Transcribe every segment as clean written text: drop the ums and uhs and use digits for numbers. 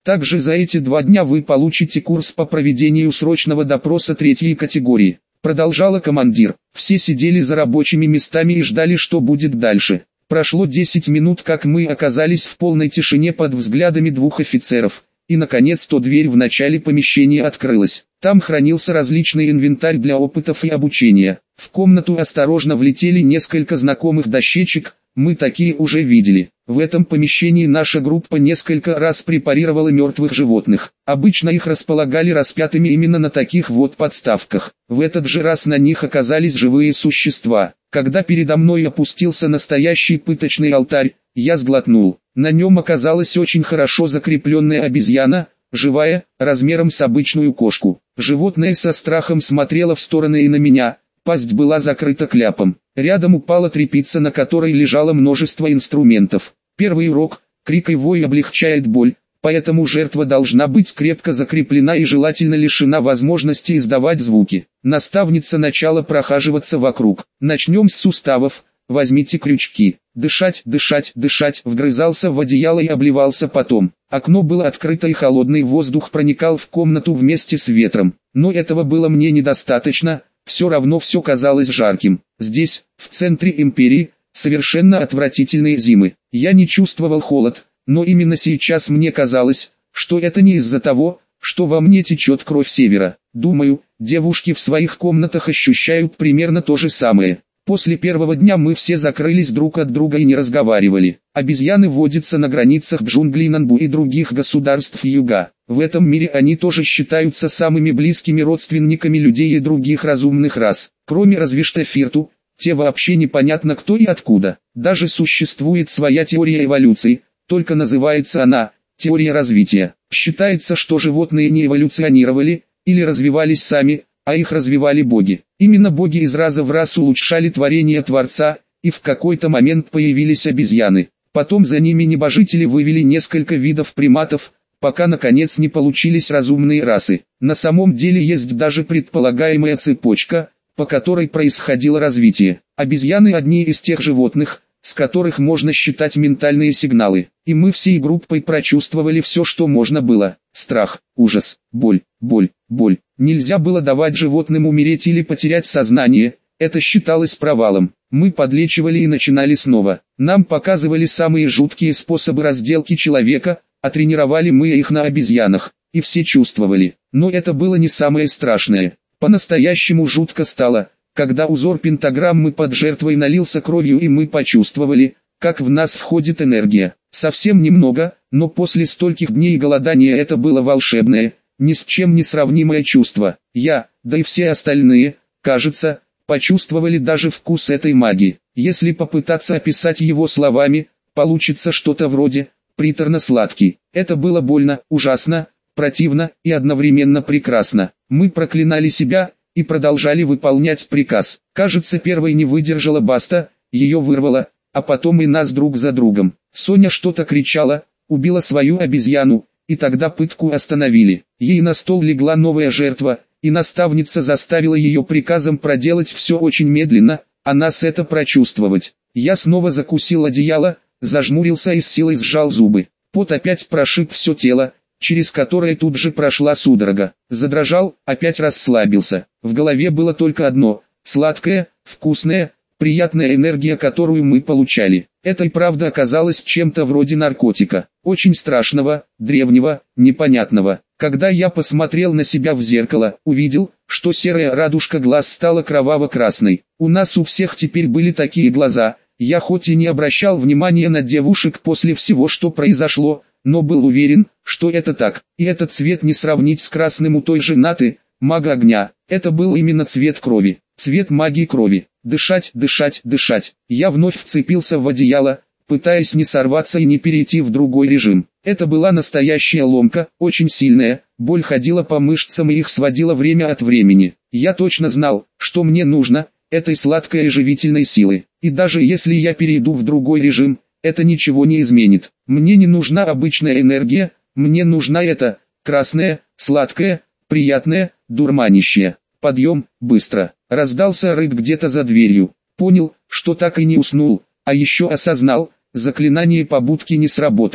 Также за эти 2 дня вы получите курс по проведению срочного допроса 3-й категории. Продолжала командир. Все сидели за рабочими местами и ждали, что будет дальше. Прошло 10 минут, как мы оказались в полной тишине под взглядами 2 офицеров. И наконец-то дверь в начале помещения открылась. Там хранился различный инвентарь для опытов и обучения. В комнату осторожно влетели несколько знакомых дощечек, мы такие уже видели. В этом помещении наша группа несколько раз препарировала мертвых животных. Обычно их располагали распятыми именно на таких вот подставках. В этот же раз на них оказались живые существа. Когда передо мной опустился настоящий пыточный алтарь, я сглотнул. На нем оказалась очень хорошо закрепленная обезьяна, живая, размером с обычную кошку. Животное со страхом смотрело в стороны и на меня, пасть была закрыта кляпом. Рядом упала тряпица, на которой лежало множество инструментов. Первый урок: крик и вой облегчает боль, поэтому жертва должна быть крепко закреплена и желательно лишена возможности издавать звуки. Наставница начала прохаживаться вокруг. Начнем с суставов. Возьмите крючки. Дышать, дышать, дышать. Вгрызался в одеяло и обливался потом. Окно было открыто и холодный воздух проникал в комнату вместе с ветром. Но этого было мне недостаточно, все равно все казалось жарким. Здесь, в центре империи, совершенно отвратительные зимы. Я не чувствовал холод, но именно сейчас мне казалось, что это не из-за того, что во мне течет кровь севера. Думаю, девушки в своих комнатах ощущают примерно то же самое. После первого дня мы все закрылись друг от друга и не разговаривали. Обезьяны водятся на границах джунглей Нанбу и других государств юга. В этом мире они тоже считаются самыми близкими родственниками людей и других разумных рас. Кроме разве что Фирту, те вообще непонятно кто и откуда. Даже существует своя теория эволюции, только называется она теория развития. Считается, что животные не эволюционировали или развивались сами, а их развивали боги. Именно боги из раза в раз улучшали творение Творца, и в какой-то момент появились обезьяны. Потом за ними небожители вывели несколько видов приматов, пока наконец не получились разумные расы. На самом деле есть даже предполагаемая цепочка, по которой происходило развитие. Обезьяны одни из тех животных, с которых можно считать ментальные сигналы. И мы всей группой прочувствовали все, что можно было. Страх, ужас, боль, боль, боль. Нельзя было давать животным умереть или потерять сознание, это считалось провалом. Мы подлечивали и начинали снова. Нам показывали самые жуткие способы разделки человека, а тренировали мы их на обезьянах, и все чувствовали. Но это было не самое страшное. По-настоящему жутко стало, когда узор пентаграммы под жертвой налился кровью и мы почувствовали, как в нас входит энергия. Совсем немного, но после стольких дней голодания это было волшебное, ни с чем не сравнимое чувство. Я, да и все остальные, кажется, почувствовали даже вкус этой магии. Если попытаться описать его словами, получится что-то вроде приторно-сладкий. Это было больно, ужасно, противно и одновременно прекрасно. Мы проклинали себя и продолжали выполнять приказ. Кажется, первой не выдержала Баста, ее вырвало, а потом и нас друг за другом. Соня что-то кричала, убила свою обезьяну, и тогда пытку остановили. Ей на стол легла новая жертва, и наставница заставила ее приказом проделать все очень медленно, а нас это прочувствовать. Я снова закусил одеяло, зажмурился и с силой сжал зубы. Пот опять прошиб все тело, через которое тут же прошла судорога. Задрожал, опять расслабился. В голове было только одно: сладкая, вкусная, приятная энергия, которую мы получали. Это и правда оказалось чем-то вроде наркотика. Очень страшного, древнего, непонятного. Когда я посмотрел на себя в зеркало, увидел, что серая радужка глаз стала кроваво-красной. У нас у всех теперь были такие глаза. Я хоть и не обращал внимания на девушек после всего, что произошло, но был уверен, что это так. И этот цвет не сравнить с красным у той же Наты, мага огня. Это был именно цвет крови, цвет магии крови. Дышать, дышать, дышать. Я вновь вцепился в одеяло, пытаясь не сорваться и не перейти в другой режим. Это была настоящая ломка, очень сильная, боль ходила по мышцам и их сводила время от времени. Я точно знал, что мне нужно, этой сладкой и живительной силы. И даже если я перейду в другой режим, это ничего не изменит. Мне не нужна обычная энергия, мне нужна эта, красная, сладкая, приятная, дурманящая. Подъем, быстро. Раздался рык где-то за дверью. Понял, что так и не уснул, а еще осознал, заклинание побудки не сработало.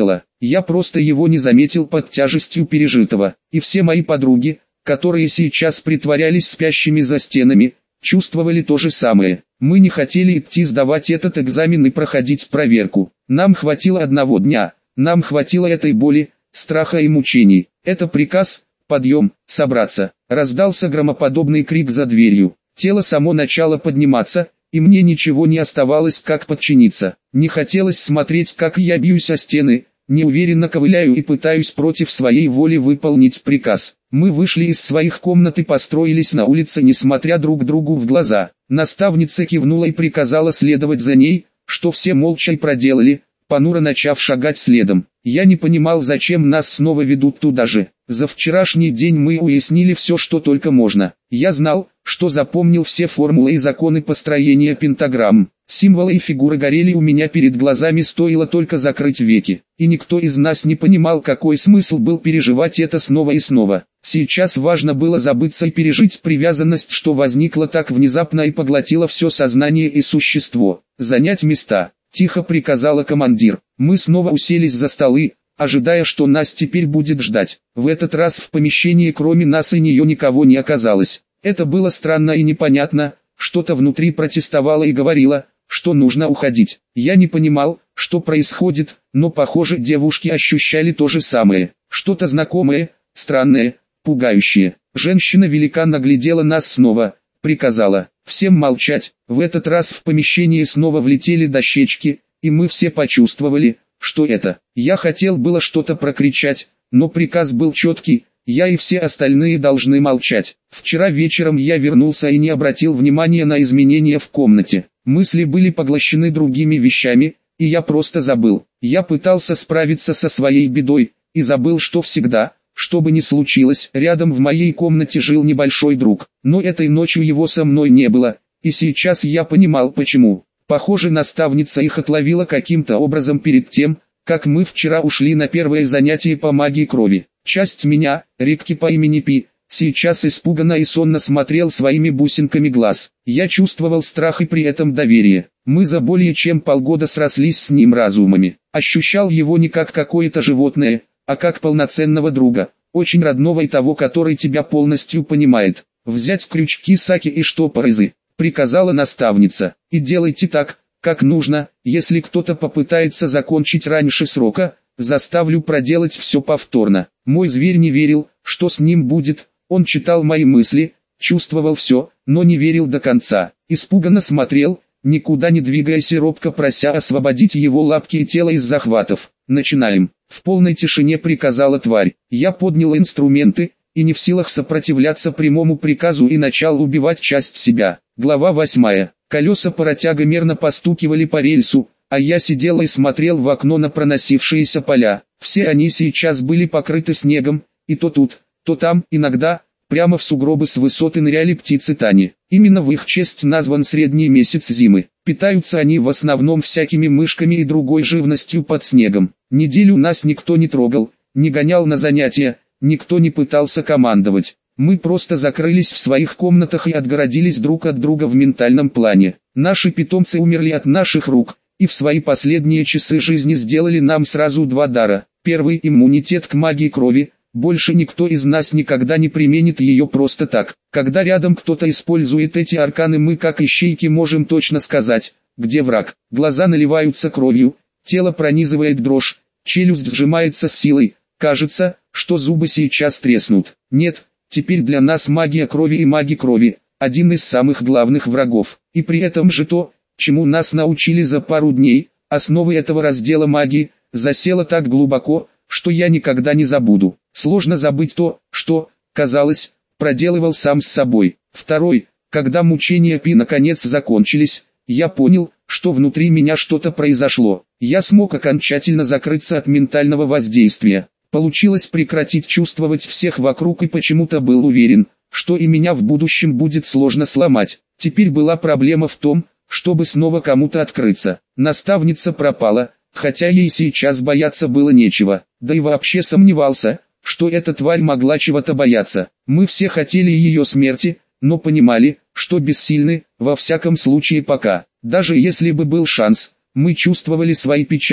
Я просто его не заметил под тяжестью пережитого. И все мои подруги, которые сейчас притворялись спящими за стенами, чувствовали то же самое. Мы не хотели идти сдавать этот экзамен и проходить проверку. Нам хватило одного дня, нам хватило этой боли, страха и мучений. Это приказ, подъем, собраться. Раздался громоподобный крик за дверью. Тело само начало подниматься, и мне ничего не оставалось, как подчиниться. Не хотелось смотреть, как я бьюсь о стены, неуверенно ковыляю и пытаюсь против своей воли выполнить приказ. Мы вышли из своих комнат и построились на улице, несмотря друг другу в глаза. Наставница кивнула и приказала следовать за ней, что все молча и проделали, понуро начав шагать следом. Я не понимал, зачем нас снова ведут туда же. За вчерашний день мы уяснили все, что только можно. Я знал, что запомнил все формулы и законы построения пентаграмм. Символы и фигуры горели у меня перед глазами, стоило только закрыть веки. И никто из нас не понимал, какой смысл был переживать это снова и снова. Сейчас важно было забыться и пережить привязанность, что возникла так внезапно и поглотила все сознание и существо. «Занять места», — тихо приказала командир. Мы снова уселись за столы, ожидая, что нас теперь будет ждать. В этот раз в помещении кроме нас и нее никого не оказалось. Это было странно и непонятно, что-то внутри протестовало и говорило, что нужно уходить. Я не понимал, что происходит, но похоже девушки ощущали то же самое. Что-то знакомое, странное, пугающее. Женщина-великан наглядела нас снова, приказала всем молчать. В этот раз в помещении снова влетели дощечки, и мы все почувствовали, что это. Я хотел было что-то прокричать, но приказ был четкий. Я и все остальные должны молчать. Вчера вечером я вернулся и не обратил внимания на изменения в комнате. Мысли были поглощены другими вещами, и я просто забыл. Я пытался справиться со своей бедой, и забыл, что всегда, что бы ни случилось, рядом в моей комнате жил небольшой друг. Но этой ночью его со мной не было, и сейчас я понимал почему. Похоже, наставница их отловила каким-то образом перед тем, как мы вчера ушли на первое занятие по магии крови. Часть меня, Рикки по имени Пи, сейчас испуганно и сонно смотрел своими бусинками глаз. Я чувствовал страх и при этом доверие. Мы за более чем полгода срослись с ним разумами. Ощущал его не как какое-то животное, а как полноценного друга, очень родного и того, который тебя полностью понимает. «Взять крючки Саки и штопоры», — приказала наставница, — «и делайте так, как нужно. Если кто-то попытается закончить раньше срока, заставлю проделать все повторно». Мой зверь не верил, что с ним будет, он читал мои мысли, чувствовал все, но не верил до конца. Испуганно смотрел, никуда не двигаясь и робко прося освободить его лапки и тело из захватов. «Начинаем», — в полной тишине приказала тварь. Я поднял инструменты, и не в силах сопротивляться прямому приказу и начал убивать часть себя. Глава 8. Колеса паротяга мерно постукивали по рельсу, а я сидел и смотрел в окно на проносившиеся поля. Все они сейчас были покрыты снегом, и то тут, то там, иногда, прямо в сугробы с высоты ныряли птицы Тани. Именно в их честь назван средний месяц зимы. Питаются они в основном всякими мышками и другой живностью под снегом. Неделю нас никто не трогал, не гонял на занятия, никто не пытался командовать. Мы просто закрылись в своих комнатах и отгородились друг от друга в ментальном плане. Наши питомцы умерли от наших рук, и в свои последние часы жизни сделали нам сразу два дара. Первый – иммунитет к магии крови. Больше никто из нас никогда не применит ее просто так. Когда рядом кто-то использует эти арканы, мы как ищейки можем точно сказать, где враг. Глаза наливаются кровью, тело пронизывает дрожь, челюсть сжимается с силой. Кажется, что зубы сейчас треснут. Нет, теперь для нас магия крови и маги крови – один из самых главных врагов. И при этом же то, чему нас научили за пару дней, основы этого раздела магии, засело так глубоко, что я никогда не забуду. Сложно забыть то, что, казалось, проделывал сам с собой. Второй, когда мучения Пи наконец закончились, я понял, что внутри меня что-то произошло. Я смог окончательно закрыться от ментального воздействия. Получилось прекратить чувствовать всех вокруг и почему-то был уверен, что и меня в будущем будет сложно сломать. Теперь была проблема в том, чтобы снова кому-то открыться. Наставница пропала, хотя ей сейчас бояться было нечего. Да и вообще сомневался, что эта тварь могла чего-то бояться. Мы все хотели ее смерти, но понимали, что бессильны, во всяком случае пока. Даже если бы был шанс, мы чувствовали свои печати,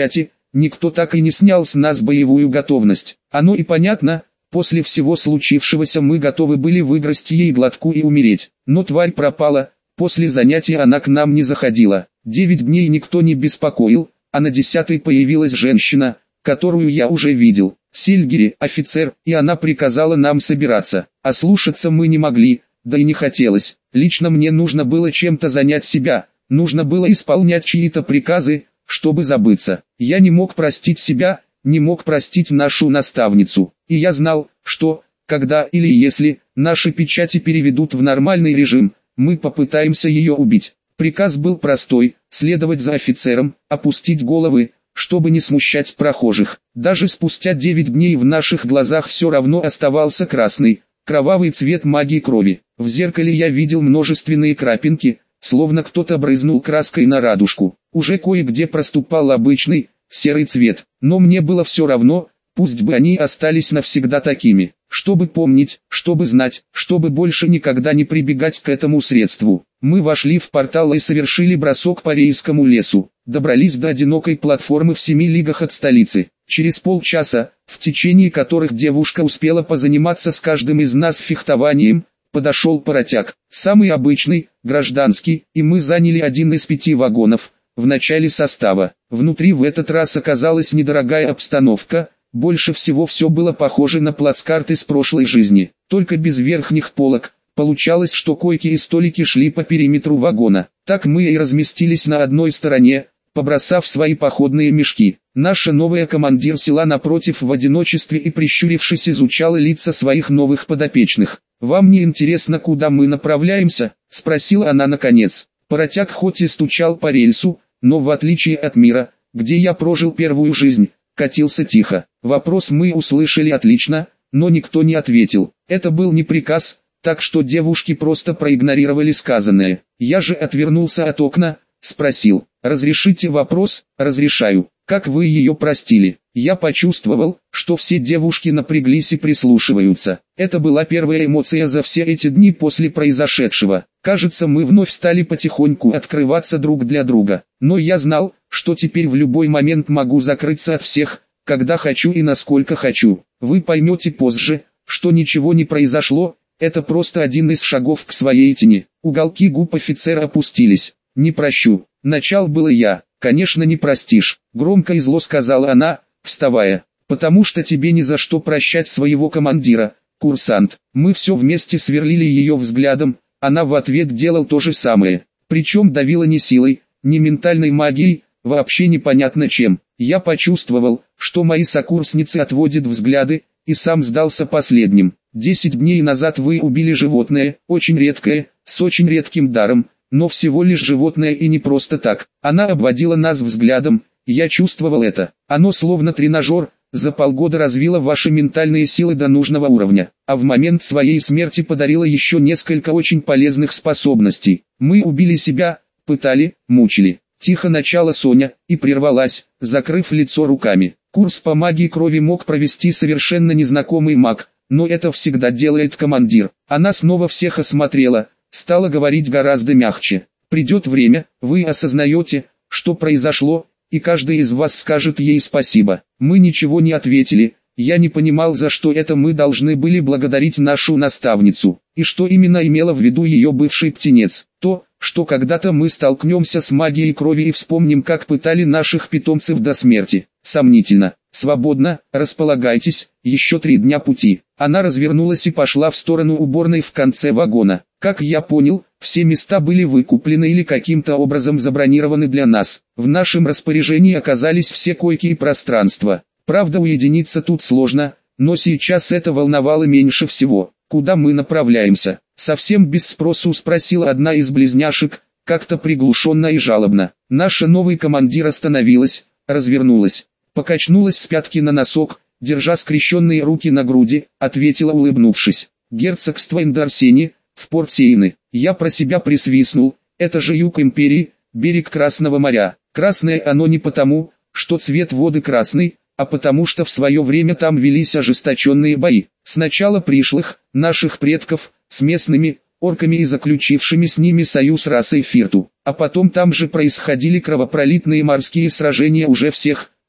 никто так и не снял с нас боевую готовность. Оно и понятно, после всего случившегося мы готовы были выгрызть ей глотку и умереть. Но тварь пропала, после занятия она к нам не заходила. 9 дней никто не беспокоил, а на 10-й появилась женщина, которую я уже видел. Сильгери, офицер, и она приказала нам собираться. А слушаться мы не могли, да и не хотелось. Лично мне нужно было чем-то занять себя, нужно было исполнять чьи-то приказы, чтобы забыться. Я не мог простить себя, не мог простить нашу наставницу. И я знал, что, когда или если наши печати переведут в нормальный режим, мы попытаемся ее убить. Приказ был простой: следовать за офицером, опустить головы, чтобы не смущать прохожих. Даже спустя 9 дней в наших глазах все равно оставался красный, кровавый цвет магии крови. В зеркале я видел множественные крапинки, словно кто-то брызнул краской на радужку. Уже кое-где проступал обычный, серый цвет, но мне было все равно, пусть бы они остались навсегда такими. Чтобы помнить, чтобы знать, чтобы больше никогда не прибегать к этому средству. Мы вошли в портал и совершили бросок по Рейскому лесу. Добрались до одинокой платформы в 7 лигах от столицы. Через полчаса, в течение которых девушка успела позаниматься с каждым из нас фехтованием, подошел паротяг. Самый обычный, гражданский, и мы заняли один из 5 вагонов, в начале состава. Внутри в этот раз оказалась недорогая обстановка. Больше всего все было похоже на плацкарт из прошлой жизни, только без верхних полок. Получалось, что койки и столики шли по периметру вагона. Так мы и разместились на одной стороне, побросав свои походные мешки. Наша новая командир села напротив в одиночестве и, прищурившись, изучала лица своих новых подопечных. «Вам не интересно, куда мы направляемся?» – спросила она наконец. Паротяг хоть и стучал по рельсу, но в отличие от мира, где я прожил первую жизнь, катился тихо. Вопрос мы услышали отлично, но никто не ответил. Это был не приказ, так что девушки просто проигнорировали сказанное. Я же отвернулся от окна, спросил: «Разрешите вопрос?» «Разрешаю. Как вы ее простили?» Я почувствовал, что все девушки напряглись и прислушиваются. Это была первая эмоция за все эти дни после произошедшего. Кажется, мы вновь стали потихоньку открываться друг для друга. Но я знал, что теперь в любой момент могу закрыться от всех, когда хочу и насколько хочу. Вы поймете позже, что ничего не произошло, это просто один из шагов к своей тени. Уголки губ офицера опустились. «Не прощу. Начал было я». «Конечно не простишь», — громко и зло сказала она, вставая. «Потому что тебе ни за что прощать своего командира, курсант». Мы все вместе сверлили ее взглядом, она в ответ делал то же самое. Причем давила не силой, не ментальной магией, вообще непонятно чем. Я почувствовал, что мои сокурсницы отводят взгляды, и сам сдался последним. 10 дней назад вы убили животное, очень редкое, с очень редким даром, но всего лишь животное и не просто так. Она обводила нас взглядом, я чувствовал это. Оно словно тренажер, за полгода развило ваши ментальные силы до нужного уровня, а в момент своей смерти подарило еще несколько очень полезных способностей. Мы убили себя, пытали, мучили. Тихо начала Соня, и прервалась, закрыв лицо руками. Курс по магии крови мог провести совершенно незнакомый маг, но это всегда делает командир. Она снова всех осмотрела, стала говорить гораздо мягче. Придет время, вы осознаете, что произошло, и каждый из вас скажет ей спасибо. Мы ничего не ответили, я не понимал, за что это мы должны были благодарить нашу наставницу, и что именно имела в виду ее бывший птенец. То, что когда-то мы столкнемся с магией крови и вспомним, как пытали наших питомцев до смерти. Сомнительно. Свободно, располагайтесь, еще 3 дня пути. Она развернулась и пошла в сторону уборной в конце вагона. Как я понял, все места были выкуплены или каким-то образом забронированы для нас. В нашем распоряжении оказались все койки и пространства. Правда, уединиться тут сложно, но сейчас это волновало меньше всего. «Куда мы направляемся?» — совсем без спросу спросила одна из близняшек, как-то приглушенно и жалобно. Наша новый командир остановилась, развернулась, покачнулась с пятки на носок, держа скрещенные руки на груди, ответила, улыбнувшись: «Герцогство Эндарсени, в порт Сейны». Я про себя присвистнул, это же юг империи, берег Красного моря. Красное оно не потому, что цвет воды красный, а потому что в свое время там велись ожесточенные бои. Сначала пришлых, наших предков, с местными, орками и заключившими с ними союз расой Фирту. А потом там же происходили кровопролитные морские сражения уже всех,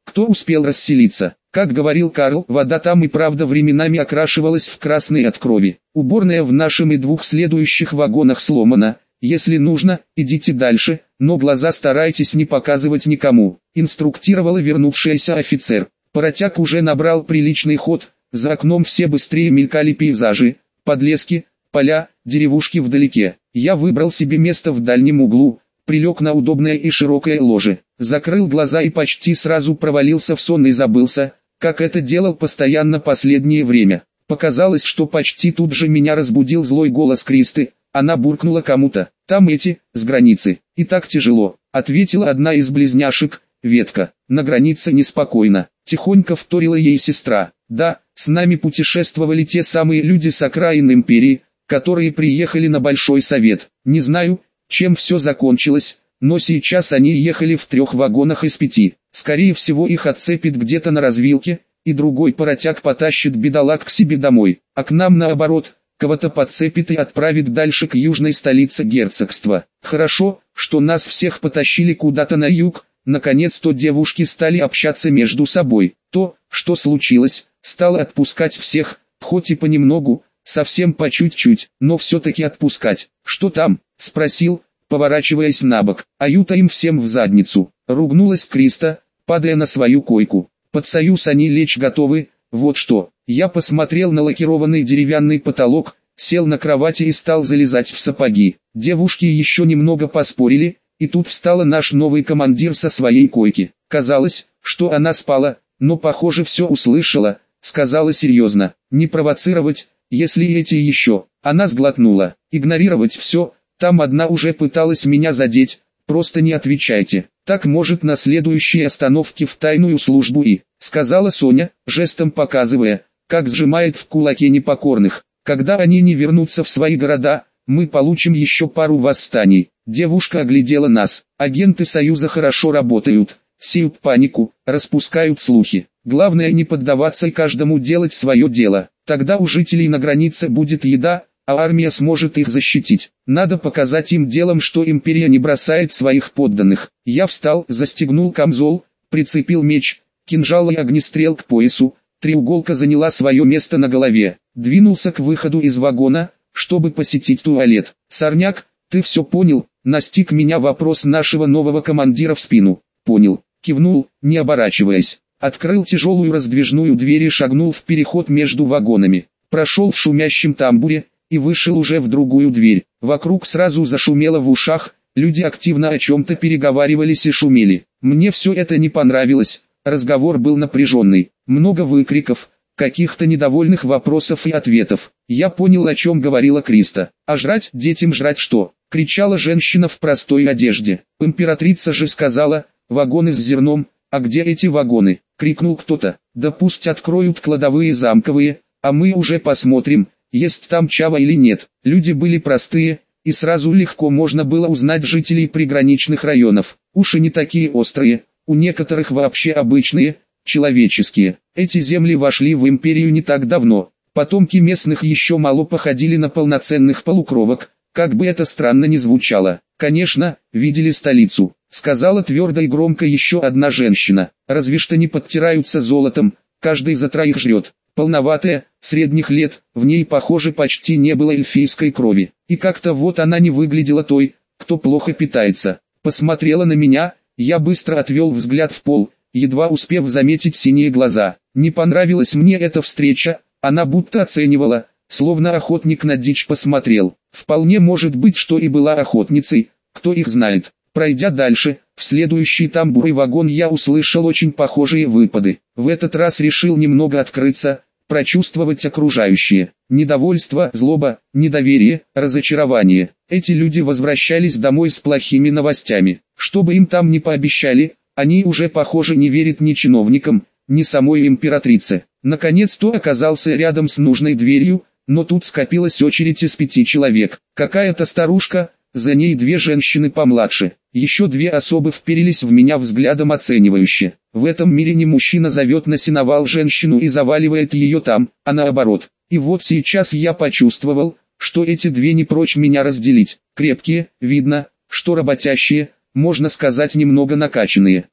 Кто успел расселиться? Как говорил Карл, вода там и правда временами окрашивалась в красный от крови. Уборная в нашем и двух следующих вагонах сломана. Если нужно, идите дальше, но глаза старайтесь не показывать никому, инструктировал вернувшийся офицер. Паротяг уже набрал приличный ход, за окном все быстрее мелькали пейзажи, подлески, поля, деревушки вдалеке. Я выбрал себе место в дальнем углу, прилег на удобное и широкое ложе, закрыл глаза и почти сразу провалился в сон и забылся, как это делал постоянно последнее время. Показалось, что почти тут же меня разбудил злой голос Кристы. Она буркнула кому-то: «Там эти, с границы». «И так тяжело», — ответила одна из близняшек, Ветка. «На границе неспокойно», — тихонько вторила ей сестра. «Да, с нами путешествовали те самые люди с окраин империи, которые приехали на Большой Совет. Не знаю, чем все закончилось, но сейчас они ехали в 3 вагонах из 5. Скорее всего их отцепит где-то на развилке, и другой паротяг потащит бедолаг к себе домой, а к нам наоборот, кого-то подцепит и отправит дальше к южной столице герцогства. Хорошо, что нас всех потащили куда-то на юг». Наконец-то девушки стали общаться между собой. То, что случилось, стало отпускать всех, хоть и понемногу, совсем по чуть-чуть, но все-таки отпускать. «Что там?» — спросил, поворачиваясь на бок. «Аюта им всем в задницу», — ругнулась Криста, падая на свою койку. «Под союз они лечь готовы, вот что». Я посмотрел на лакированный деревянный потолок, сел на кровати и стал залезать в сапоги. Девушки еще немного поспорили, и тут встала наш новый командир со своей койки. Казалось, что она спала, но похоже все услышала, сказала серьезно: «Не провоцировать, если эти еще». Она сглотнула: «Игнорировать все, там одна уже пыталась меня задеть, просто не отвечайте. Так может на следующей остановке в тайную службу и», сказала Соня, жестом показывая, как сжимает в кулаке непокорных. «Когда они не вернутся в свои города, мы получим еще пару восстаний». Девушка оглядела нас. «Агенты Союза хорошо работают, сеют панику, распускают слухи. Главное не поддаваться и каждому делать свое дело. Тогда у жителей на границе будет еда, а армия сможет их защитить. Надо показать им делом, что империя не бросает своих подданных». Я встал, застегнул камзол, прицепил меч, кинжал и огнестрел к поясу. Треуголка заняла свое место на голове. Двинулся к выходу из вагона, чтобы посетить туалет. «Сорняк, ты все понял?» — настиг меня вопрос нашего нового командира в спину. «Понял», — кивнул, не оборачиваясь. Открыл тяжелую раздвижную дверь и шагнул в переход между вагонами. Прошел в шумящем тамбуре и вышел уже в другую дверь. Вокруг сразу зашумело в ушах, люди активно о чем-то переговаривались и шумели. Мне все это не понравилось, разговор был напряженный, много выкриков, каких-то недовольных вопросов и ответов. Я понял, о чем говорила Криста. «А жрать детям жрать что?» — кричала женщина в простой одежде. «Императрица же сказала, вагоны с зерном». «А где эти вагоны?» — крикнул кто-то. «Да пусть откроют кладовые замковые, а мы уже посмотрим, есть там чава или нет». Люди были простые, и сразу легко можно было узнать жителей приграничных районов. Уши не такие острые, у некоторых вообще обычные, человеческие. Эти земли вошли в империю не так давно. Потомки местных еще мало походили на полноценных полукровок, как бы это странно ни звучало. «Конечно, видели столицу», — сказала твердо и громко еще одна женщина. «Разве что не подтираются золотом, каждый за 3 жрет». Полноватая, средних лет, в ней, похоже, почти не было эльфийской крови. И как-то вот она не выглядела той, кто плохо питается. Посмотрела на меня, я быстро отвел взгляд в пол, едва успев заметить синие глаза. Не понравилась мне эта встреча, она будто оценивала, словно охотник на дичь посмотрел. Вполне может быть, что и была охотницей, кто их знает. Пройдя дальше, в следующий тамбур и вагон я услышал очень похожие выпады. В этот раз решил немного открыться, прочувствовать окружающее. Недовольство, злоба, недоверие, разочарование. Эти люди возвращались домой с плохими новостями. Что бы им там ни пообещали, они уже, похоже, не верят ни чиновникам, ни самой императрице. Наконец-то оказался рядом с нужной дверью, но тут скопилась очередь из 5 человек. Какая-то старушка, за ней 2 женщины помладше. Еще 2 особы вперились в меня взглядом оценивающе. В этом мире не мужчина зовет на сеновал женщину и заваливает ее там, а наоборот. И вот сейчас я почувствовал, что эти 2 не прочь меня разделить. Крепкие, видно, что работящие, можно сказать немного накачанные.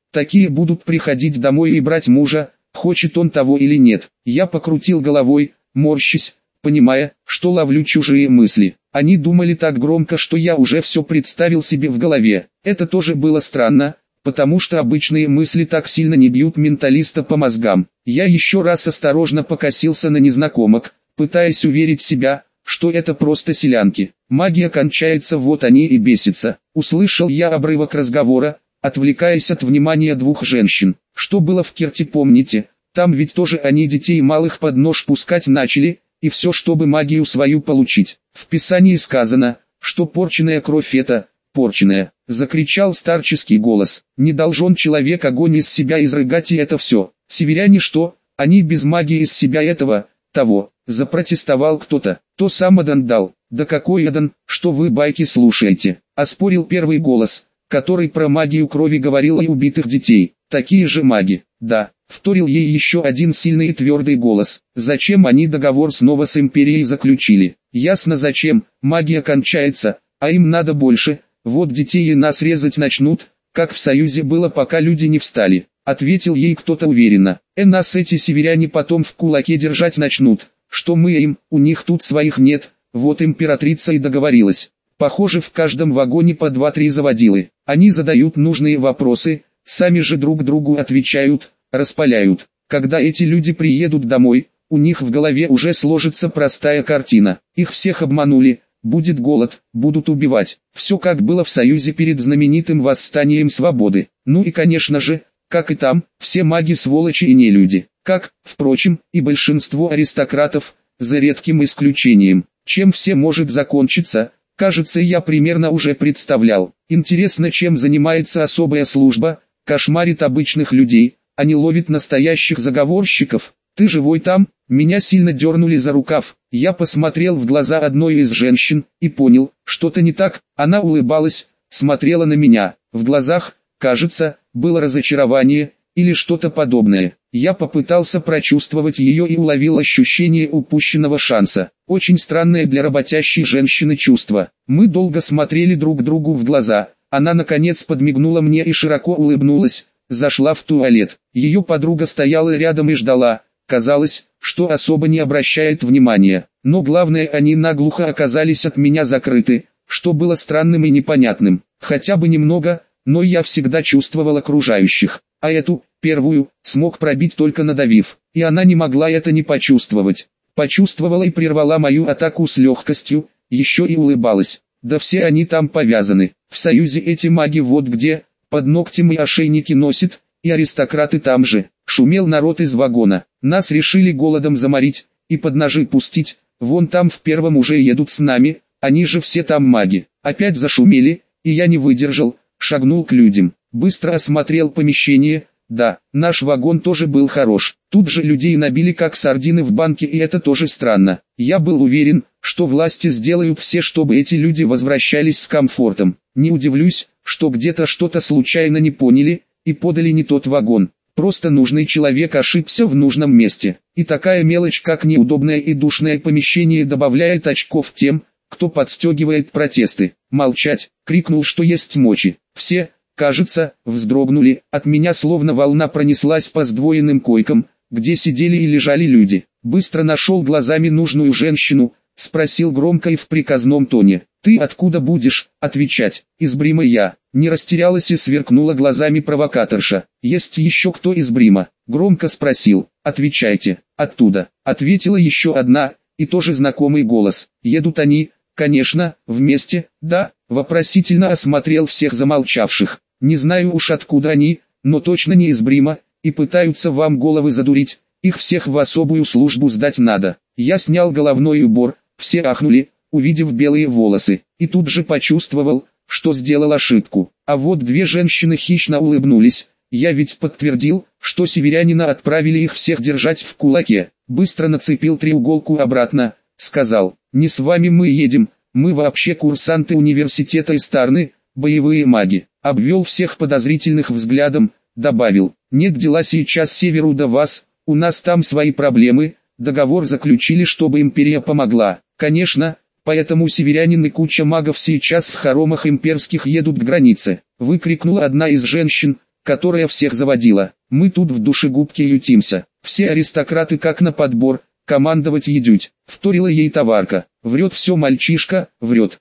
Такие будут приходить домой и брать мужа, хочет он того или нет. Я покрутил головой, морщась, понимая, что ловлю чужие мысли. Они думали так громко, что я уже все представил себе в голове. Это тоже было странно, потому что обычные мысли так сильно не бьют менталиста по мозгам. Я еще раз осторожно покосился на незнакомок, пытаясь уверить себя, что это просто селянки. Магия кончается, вот они и бесятся. Услышал я обрывок разговора, отвлекаясь от внимания двух женщин. Что было в Керте, помните? Там ведь тоже они детей малых под нож пускать начали, и все, чтобы магию свою получить. В Писании сказано, что порченная кровь это, порченная. Закричал старческий голос. Не должен человек огонь из себя изрыгать, и это все. Северяне что? Они без магии из себя этого, того. Запротестовал кто-то. То сам Адан дал. Да какой Адан, что вы байки слушаете? Оспорил первый голос, который про магию крови говорил и убитых детей. Такие же маги. Да, вторил ей еще один сильный и твердый голос. Зачем они договор снова с империей заключили? Ясно зачем, магия кончается, а им надо больше. Вот детей и нас резать начнут, как в Союзе было, пока люди не встали. Ответил ей кто-то уверенно. Нас эти северяне потом в кулаке держать начнут. Что мы им, у них тут своих нет, вот императрица и договорилась. Похоже, в каждом вагоне по 2-3 заводилы. Они задают нужные вопросы, сами же друг другу отвечают, распаляют. Когда эти люди приедут домой, у них в голове уже сложится простая картина. Их всех обманули, будет голод, будут убивать. Все как было в Союзе перед знаменитым восстанием свободы. Ну и конечно же, как и там, все маги сволочи и нелюди. Как, впрочем, и большинство аристократов, за редким исключением. Чем все может закончиться, кажется, я примерно уже представлял. Интересно, чем занимается особая служба, кошмарит обычных людей, а не ловит настоящих заговорщиков. Ты живой там? Меня сильно дернули за рукав. Я посмотрел в глаза одной из женщин и понял, что-то не так. Она улыбалась, смотрела на меня. В глазах, кажется, было разочарование или что-то подобное. Я попытался прочувствовать ее и уловил ощущение упущенного шанса. Очень странное для работящей женщины чувство. Мы долго смотрели друг другу в глаза. Она наконец подмигнула мне и широко улыбнулась. Зашла в туалет. Ее подруга стояла рядом и ждала. Казалось, что особо не обращает внимания. Но главное, они наглухо оказались от меня закрыты, что было странным и непонятным. Хотя бы немного, но я всегда чувствовал окружающих. А эту, первую, смог пробить только надавив. И она не могла это не почувствовать. Почувствовала и прервала мою атаку с легкостью, еще и улыбалась. Да все они там повязаны. В Союзе эти маги вот где, под ногтем и ошейники носят, и аристократы там же. Шумел народ из вагона. Нас решили голодом заморить, и под ножи пустить. Вон там в первом уже едут с нами, они же все там маги. Опять зашумели, и я не выдержал, шагнул к людям. Быстро осмотрел помещение. Да, наш вагон тоже был хорош. Тут же людей набили как сардины в банке, и это тоже странно. Я был уверен, что власти сделают все, чтобы эти люди возвращались с комфортом. Не удивлюсь, что где-то что-то случайно не поняли, и подали не тот вагон. Просто нужный человек ошибся в нужном месте. И такая мелочь, как неудобное и душное помещение, добавляет очков тем, кто подстегивает протесты. «Молчать!» — крикнул, что есть мочи. Все, кажется, вздрогнули. От меня словно волна пронеслась по сдвоенным койкам, где сидели и лежали люди. Быстро нашел глазами нужную женщину, спросил громко и в приказном тоне. «Ты откуда будешь?» Отвечать. «Из Брима я». Не растерялась и сверкнула глазами провокаторша. «Есть еще кто из Брима?» Громко спросил. «Отвечайте». «Оттуда». Ответила еще одна, и тоже знакомый голос. «Едут они?» «Конечно, вместе, да?» Вопросительно осмотрел всех замолчавших. «Не знаю уж откуда они, но точно не из Брима, и пытаются вам головы задурить. Их всех в особую службу сдать надо». Я снял головной убор, все ахнули, увидев белые волосы, и тут же почувствовал, что сделал ошибку. А вот две женщины хищно улыбнулись. Я ведь подтвердил, что северянина отправили их всех держать в кулаке. Быстро нацепил треуголку обратно, сказал: «Не с вами мы едем, мы вообще курсанты университета Истарны, боевые маги». Обвел всех подозрительных взглядом, добавил: «Нет дела сейчас северу до вас, у нас там свои проблемы, договор заключили, чтобы империя помогла. Конечно, поэтому северянин и куча магов сейчас в хоромах имперских едут к границе». Выкрикнула одна из женщин, которая всех заводила. Мы тут в душегубке ютимся. Все аристократы как на подбор, командовать едють. Вторила ей товарка. Врет все мальчишка, врет.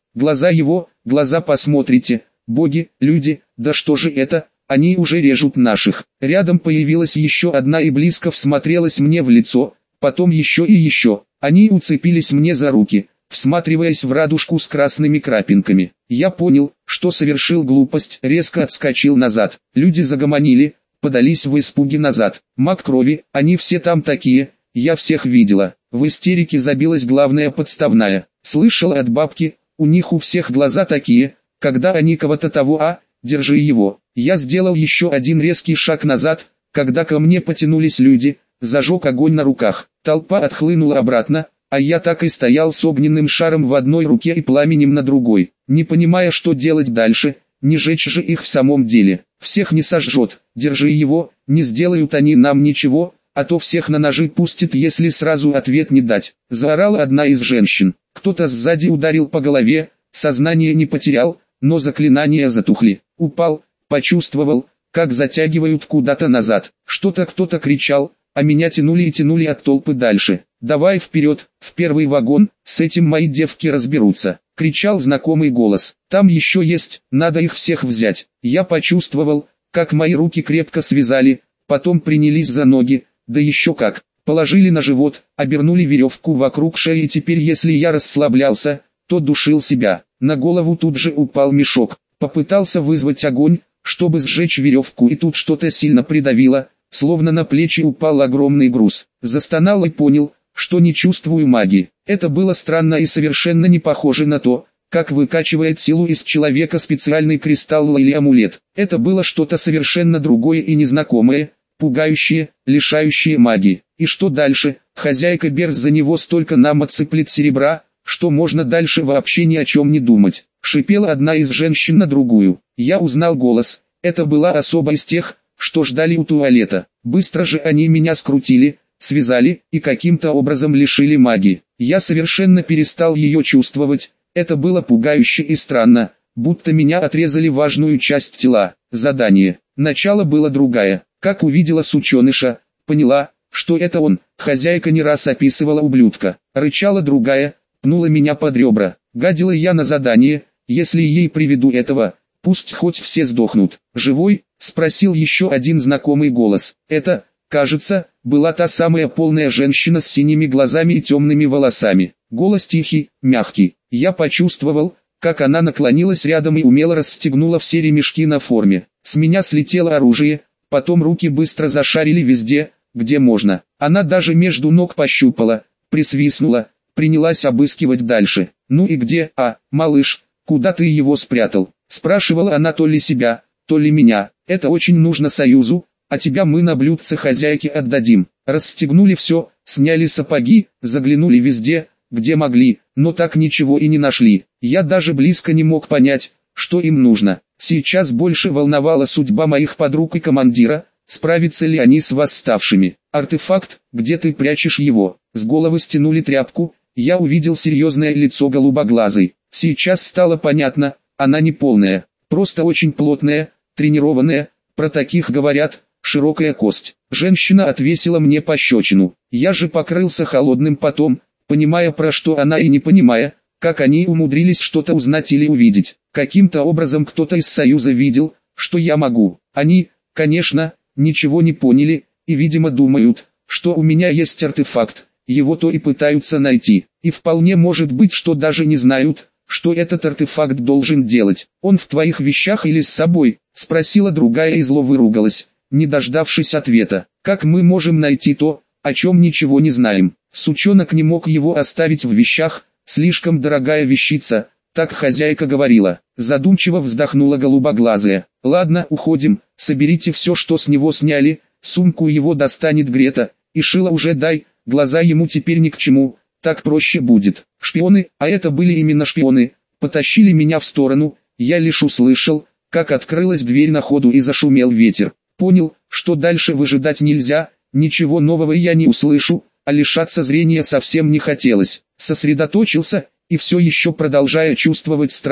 Глаза посмотрите. Боги, люди, да что же это? Они уже режут наших. Рядом появилась еще одна и близко всмотрелась мне в лицо, потом еще и еще. Они уцепились мне за руки, всматриваясь в радужку с красными крапинками. Я понял, что совершил глупость, резко отскочил назад. Люди загомонили, подались в испуге назад. Маг крови, они все там такие, я всех видела. В истерике забилась главная подставная. Слышала от бабки, у них у всех глаза такие, когда они кого-то того, держи его. Я сделал еще один резкий шаг назад, когда ко мне потянулись люди, зажег огонь на руках. Толпа отхлынула обратно, а я так и стоял с огненным шаром в одной руке и пламенем на другой, не понимая, что делать дальше, не жечь же их в самом деле. Всех не сожжет, держи его, не сделают они нам ничего, а то всех на ножи пустит, если сразу ответ не дать. Заорала одна из женщин. Кто-то сзади ударил по голове, сознание не потерял, но заклинания затухли. Упал, почувствовал, как затягивают куда-то назад. Что-то кто-то кричал, а меня тянули и тянули от толпы дальше. «Давай вперед, в первый вагон, с этим мои девки разберутся», — кричал знакомый голос. «Там еще есть, надо их всех взять». Я почувствовал, как мои руки крепко связали, потом принялись за ноги, да еще как. Положили на живот, обернули веревку вокруг шеи, и теперь если я расслаблялся, то душил себя. На голову тут же упал мешок. Попытался вызвать огонь, чтобы сжечь веревку, и тут что-то сильно придавило, словно на плечи упал огромный груз. Застонал и понял, что не чувствую магии. Это было странно и совершенно не похоже на то, как выкачивает силу из человека специальный кристалл или амулет. Это было что-то совершенно другое и незнакомое, пугающее, лишающее магии. И что дальше? Хозяйка Берз за него столько нам отсыплет серебра, что можно дальше вообще ни о чем не думать. Шипела одна из женщин на другую. Я узнал голос. Это была особа из тех, что ждали у туалета. Быстро же они меня скрутили, связали и каким-то образом лишили магии. Я совершенно перестал ее чувствовать. Это было пугающе и странно, будто меня отрезали важную часть тела. Задание. Начало было другое. Как увидела сученыша, поняла, что это он. Хозяйка не раз описывала ублюдка. Рычала другая, пнула меня под ребра. Гадила я на задание, если ей приведу этого, пусть хоть все сдохнут. «Живой?» — спросил еще один знакомый голос. Это, кажется, была та самая полная женщина с синими глазами и темными волосами. Голос тихий, мягкий. Я почувствовал, как она наклонилась рядом и умело расстегнула все ремешки на форме. С меня слетело оружие, потом руки быстро зашарили везде, где можно. Она даже между ног пощупала, присвистнула, принялась обыскивать дальше. «Ну и где, малыш, куда ты его спрятал?» — спрашивала она то ли себя, то ли меня. «Это очень нужно Союзу, а тебя мы на блюдце хозяйке отдадим». Расстегнули все, сняли сапоги, заглянули везде, где могли, но так ничего и не нашли. Я даже близко не мог понять, что им нужно. Сейчас больше волновала судьба моих подруг и командира, справятся ли они с восставшими. «Артефакт, где ты прячешь его?» С головы стянули тряпку, я увидел серьезное лицо голубоглазой. Сейчас стало понятно, она не полная, просто очень плотная, тренированная, про таких говорят, широкая кость. Женщина отвесила мне пощечину. Я же покрылся холодным потом, понимая, про что она, и не понимая, как они умудрились что-то узнать или увидеть. Каким-то образом кто-то из Союза видел, что я могу. Они, конечно, ничего не поняли, и видимо думают, что у меня есть артефакт, его то и пытаются найти. И вполне может быть, что даже не знают, что этот артефакт должен делать. «Он в твоих вещах или с собой?» — спросила другая и зло выругалась, не дождавшись ответа. «Как мы можем найти то, о чем ничего не знаем?» Сучонок не мог его оставить в вещах, слишком дорогая вещица, так хозяйка говорила. Задумчиво вздохнула голубоглазая. «Ладно, уходим, соберите все, что с него сняли, сумку его достанет Грета, и шило уже дай, глаза ему теперь ни к чему, так проще будет». Шпионы, а это были именно шпионы, потащили меня в сторону, я лишь услышал, как открылась дверь на ходу и зашумел ветер. Понял, что дальше выжидать нельзя, ничего нового я не услышу, а лишаться зрения совсем не хотелось. Сосредоточился, и все еще продолжая чувствовать страх,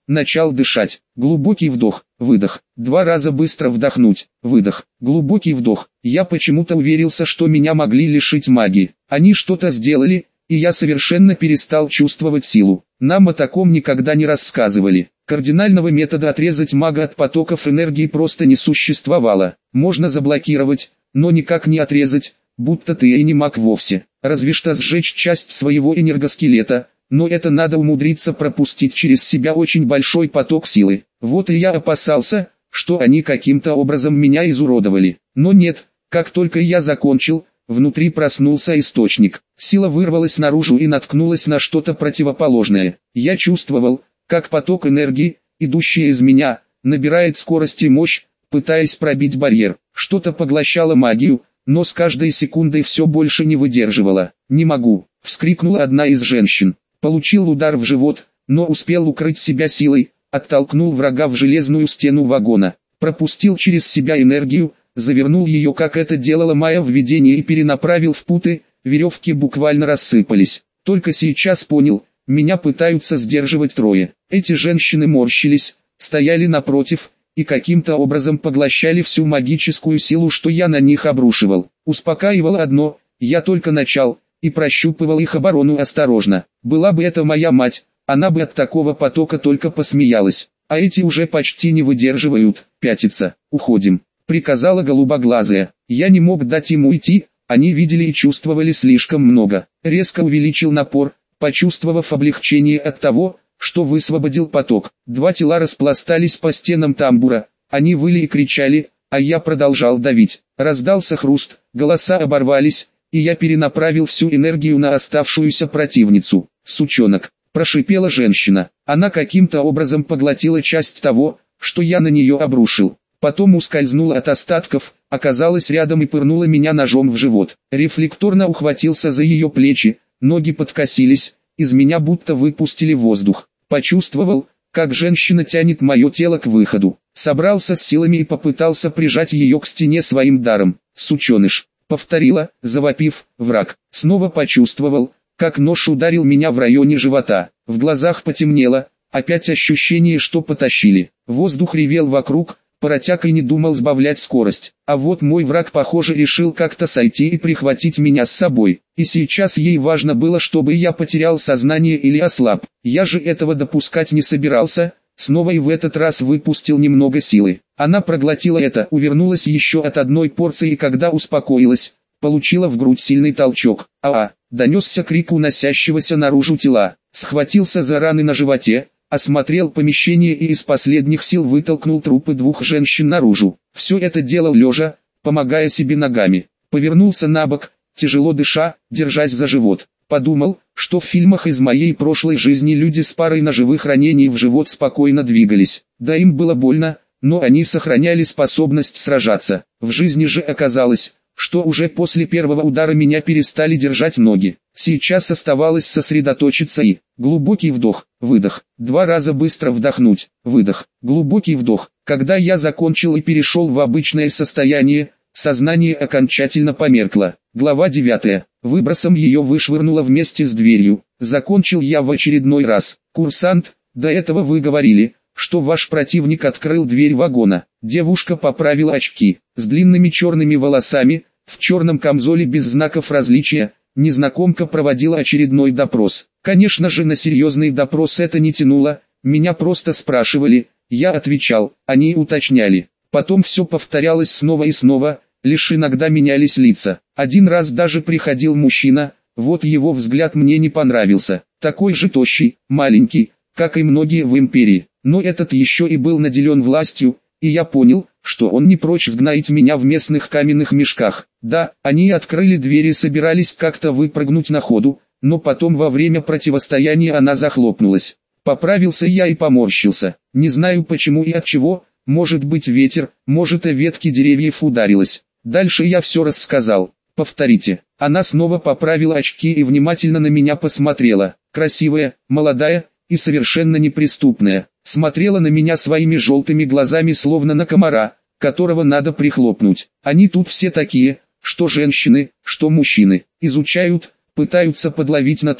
начал дышать. Глубокий вдох, выдох. 2 раза быстро вдохнуть, выдох. Глубокий вдох. Я почему-то уверился, что меня могли лишить магии. Они что-то сделали, и я совершенно перестал чувствовать силу. Нам о таком никогда не рассказывали. Кардинального метода отрезать мага от потоков энергии просто не существовало. Можно заблокировать, но никак не отрезать, будто ты и не маг вовсе. Разве что сжечь часть своего энергоскелета, но это надо умудриться пропустить через себя очень большой поток силы. Вот и я опасался, что они каким-то образом меня изуродовали. Но нет, как только я закончил, внутри проснулся источник. Сила вырвалась наружу и наткнулась на что-то противоположное. Я чувствовал, как поток энергии, идущий из меня, набирает скорость и мощь, пытаясь пробить барьер. Что-то поглощало магию, но с каждой секундой все больше не выдерживало. «Не могу!» — вскрикнула одна из женщин. Получил удар в живот, но успел укрыть себя силой, оттолкнул врага в железную стену вагона, пропустил через себя энергию, завернул ее, как это делала Майя в видении, и перенаправил в путы, веревки буквально рассыпались. Только сейчас понял, меня пытаются сдерживать трое. Эти женщины морщились, стояли напротив, и каким-то образом поглощали всю магическую силу, что я на них обрушивал. Успокаивало одно, я только начал, и прощупывал их оборону осторожно. Была бы это моя мать, она бы от такого потока только посмеялась. А эти уже почти не выдерживают, пятятся. «Уходим», — приказала голубоглазая. Я не мог дать им уйти, они видели и чувствовали слишком много. Резко увеличил напор, почувствовав облегчение от того, что высвободил поток. 2 тела распластались по стенам тамбура, они выли и кричали, а я продолжал давить. Раздался хруст, голоса оборвались, и я перенаправил всю энергию на оставшуюся противницу. «Сучонок», — прошипела женщина. Она каким-то образом поглотила часть того, что я на нее обрушил. Потом ускользнула от остатков, оказалась рядом и пырнула меня ножом в живот. Рефлекторно ухватился за ее плечи, ноги подкосились, из меня будто выпустили воздух. Почувствовал, как женщина тянет мое тело к выходу. Собрался с силами и попытался прижать ее к стене своим даром. «Сученыш», — повторила, завопив, враг. Снова почувствовал, как нож ударил меня в районе живота. В глазах потемнело, опять ощущение, что потащили. Воздух ревел вокруг, паротяг и не думал сбавлять скорость. А вот мой враг, похоже, решил как-то сойти и прихватить меня с собой. И сейчас ей важно было, чтобы я потерял сознание или ослаб. Я же этого допускать не собирался, снова и в этот раз выпустил немного силы. Она проглотила это, увернулась еще от одной порции и когда успокоилась, получила в грудь сильный толчок. Донесся крик уносящегося наружу тела. Схватился за раны на животе, осмотрел помещение и из последних сил вытолкнул трупы 2 женщин наружу. Все это делал лежа, помогая себе ногами. Повернулся на бок, тяжело дыша, держась за живот. Подумал, что в фильмах из моей прошлой жизни люди с парой ножевых ранений в живот спокойно двигались. Да, им было больно, но они сохраняли способность сражаться. В жизни же оказалось, что уже после первого удара меня перестали держать ноги. Сейчас оставалось сосредоточиться и глубокий вдох, выдох. 2 раза быстро вдохнуть, выдох. Глубокий вдох. Когда я закончил и перешел в обычное состояние, сознание окончательно померкло. Глава 9. Выбросом ее вышвырнуло вместе с дверью. Закончил я в очередной раз. «Курсант, до этого вы говорили, что ваш противник открыл дверь вагона». Девушка поправила очки. С длинными черными волосами, в черном камзоле без знаков различия, незнакомка проводила очередной допрос. Конечно же, на серьезный допрос это не тянуло, меня просто спрашивали, я отвечал, они уточняли. Потом все повторялось снова и снова, лишь иногда менялись лица. Один раз даже приходил мужчина, вот его взгляд мне не понравился. Такой же тощий, маленький, как и многие в империи. Но этот еще и был наделен властью, и я понял, что он не прочь сгноить меня в местных каменных мешках. Да, они открыли дверь и собирались как-то выпрыгнуть на ходу, но потом во время противостояния она захлопнулась. Поправился я и поморщился. Не знаю почему и от чего, может быть ветер, может и ветки деревьев ударилась. Дальше я все рассказал. Повторите. Она снова поправила очки и внимательно на меня посмотрела. Красивая, молодая и совершенно неприступная. Смотрела на меня своими желтыми глазами, словно на комара, которого надо прихлопнуть. Они тут все такие, что женщины, что мужчины, изучают, пытаются подловить на том,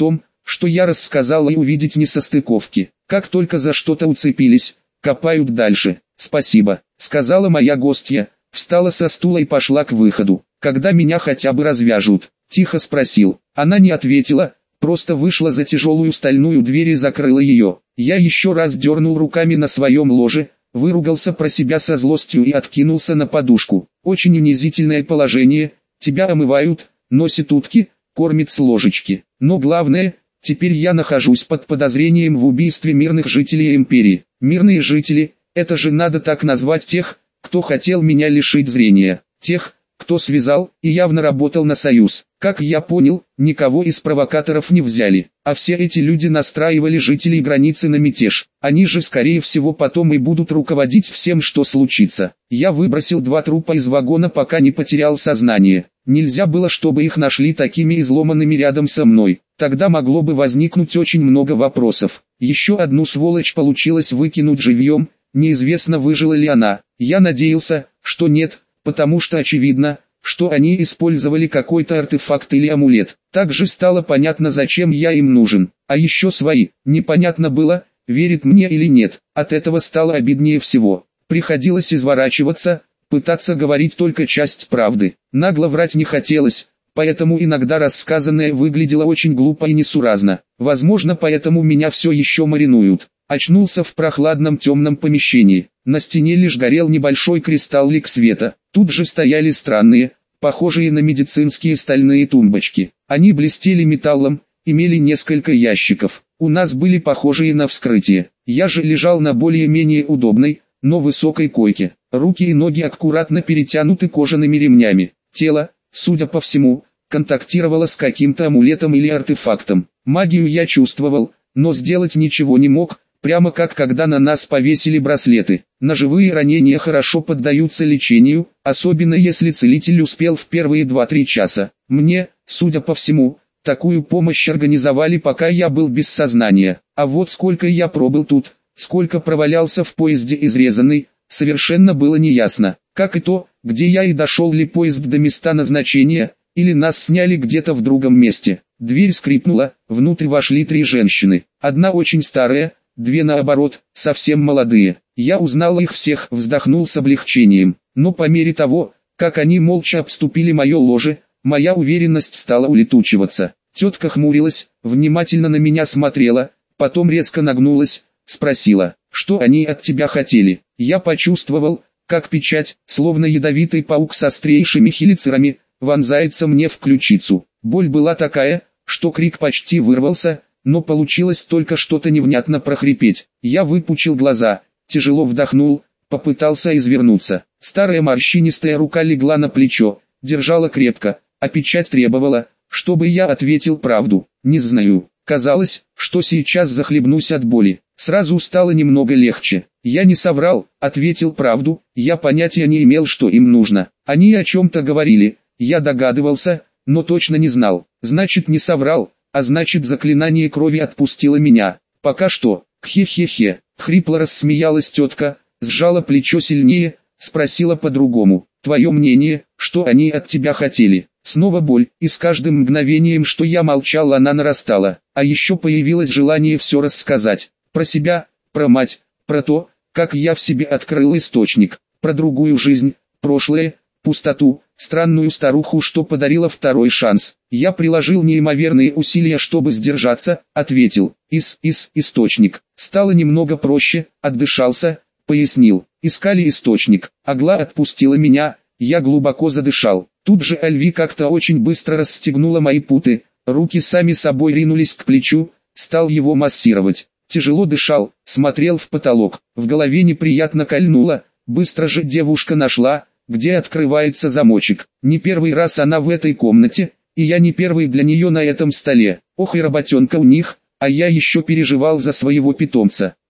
что я рассказала, и увидеть несостыковки. Как только за что-то уцепились, копают дальше. «Спасибо», — сказала моя гостья, встала со стула и пошла к выходу. «Когда меня хотя бы развяжут?» — тихо спросил. Она не ответила, просто вышла за тяжелую стальную дверь и закрыла ее. Я еще раз дернул руками на своем ложе, выругался про себя со злостью и откинулся на подушку. Очень унизительное положение, тебя омывают, носят утки, кормят с ложечки. Но главное, теперь я нахожусь под подозрением в убийстве мирных жителей империи. Мирные жители, это же надо так назвать тех, кто хотел меня лишить зрения. Тех, кто связал и явно работал на союз. Как я понял, никого из провокаторов не взяли, а все эти люди настраивали жителей границы на мятеж. Они же скорее всего потом и будут руководить всем, что случится. Я выбросил 2 трупа из вагона, пока не потерял сознание. Нельзя было, чтобы их нашли такими изломанными рядом со мной. Тогда могло бы возникнуть очень много вопросов. Еще одну сволочь получилось выкинуть живьем, неизвестно, выжила ли она. Я надеялся, что нет, потому что очевидно, что они использовали какой-то артефакт или амулет. Также стало понятно, зачем я им нужен. А еще свои. Непонятно было, верит мне или нет. От этого стало обиднее всего. Приходилось изворачиваться, пытаться говорить только часть правды. Нагло врать не хотелось, поэтому иногда рассказанное выглядело очень глупо и несуразно. Возможно, поэтому меня все еще маринуют. Очнулся в прохладном темном помещении. На стене лишь горел небольшой кристаллик света. Тут же стояли странные, похожие на медицинские стальные тумбочки. Они блестели металлом, имели несколько ящиков. У нас были похожие на вскрытие. Я же лежал на более-менее удобной, но высокой койке. Руки и ноги аккуратно перетянуты кожаными ремнями. Тело, судя по всему, контактировало с каким-то амулетом или артефактом. Магию я чувствовал, но сделать ничего не мог, прямо как когда на нас повесили браслеты. Ножевые ранения хорошо поддаются лечению, особенно если целитель успел в первые 2-3 часа. Мне, судя по всему, такую помощь организовали, пока я был без сознания. А вот сколько я пробыл тут, сколько провалялся в поезде изрезанный, совершенно было неясно. Как и то, где я и дошел ли поезд до места назначения, или нас сняли где-то в другом месте. Дверь скрипнула, внутрь вошли 3 женщины. Одна очень старая, 2 наоборот, совсем молодые. Я узнал их всех, вздохнул с облегчением. Но по мере того, как они молча обступили мое ложе, моя уверенность стала улетучиваться. Тетка хмурилась, внимательно на меня смотрела, потом резко нагнулась, спросила, что они от тебя хотели. Я почувствовал, как печать, словно ядовитый паук с острейшими хелицерами, вонзается мне в ключицу. Боль была такая, что крик почти вырвался, но получилось только что-то невнятно прохрипеть. Я выпучил глаза, тяжело вдохнул, попытался извернуться. Старая морщинистая рука легла на плечо, держала крепко, а печать требовала, чтобы я ответил правду. Не знаю, казалось, что сейчас захлебнусь от боли. Сразу стало немного легче. Я не соврал, ответил правду, я понятия не имел, что им нужно. Они о чем-то говорили, я догадывался, но точно не знал. Значит, не соврал, а значит, заклинание крови отпустило меня. Пока что. Хе-хе-хе. Хрипло рассмеялась тетка, сжала плечо сильнее, спросила по-другому. Твое мнение, что они от тебя хотели? Снова боль, и с каждым мгновением, что я молчал, она нарастала. А еще появилось желание все рассказать. Про себя, про мать, про то, как я в себе открыл источник, про другую жизнь, прошлое, пустоту, странную старуху, что подарила второй шанс. Я приложил неимоверные усилия, чтобы сдержаться, ответил, источник. Стало немного проще, отдышался, пояснил, искали источник, Агла отпустила меня, я глубоко задышал. Тут же Альви как-то очень быстро расстегнула мои путы, руки сами собой ринулись к плечу, стал его массировать. Тяжело дышал, смотрел в потолок, в голове неприятно кольнуло, быстро же девушка нашла, где открывается замочек. Не первый раз она в этой комнате, и я не первый для нее на этом столе. Ох и работенка у них, а я еще переживал за своего питомца.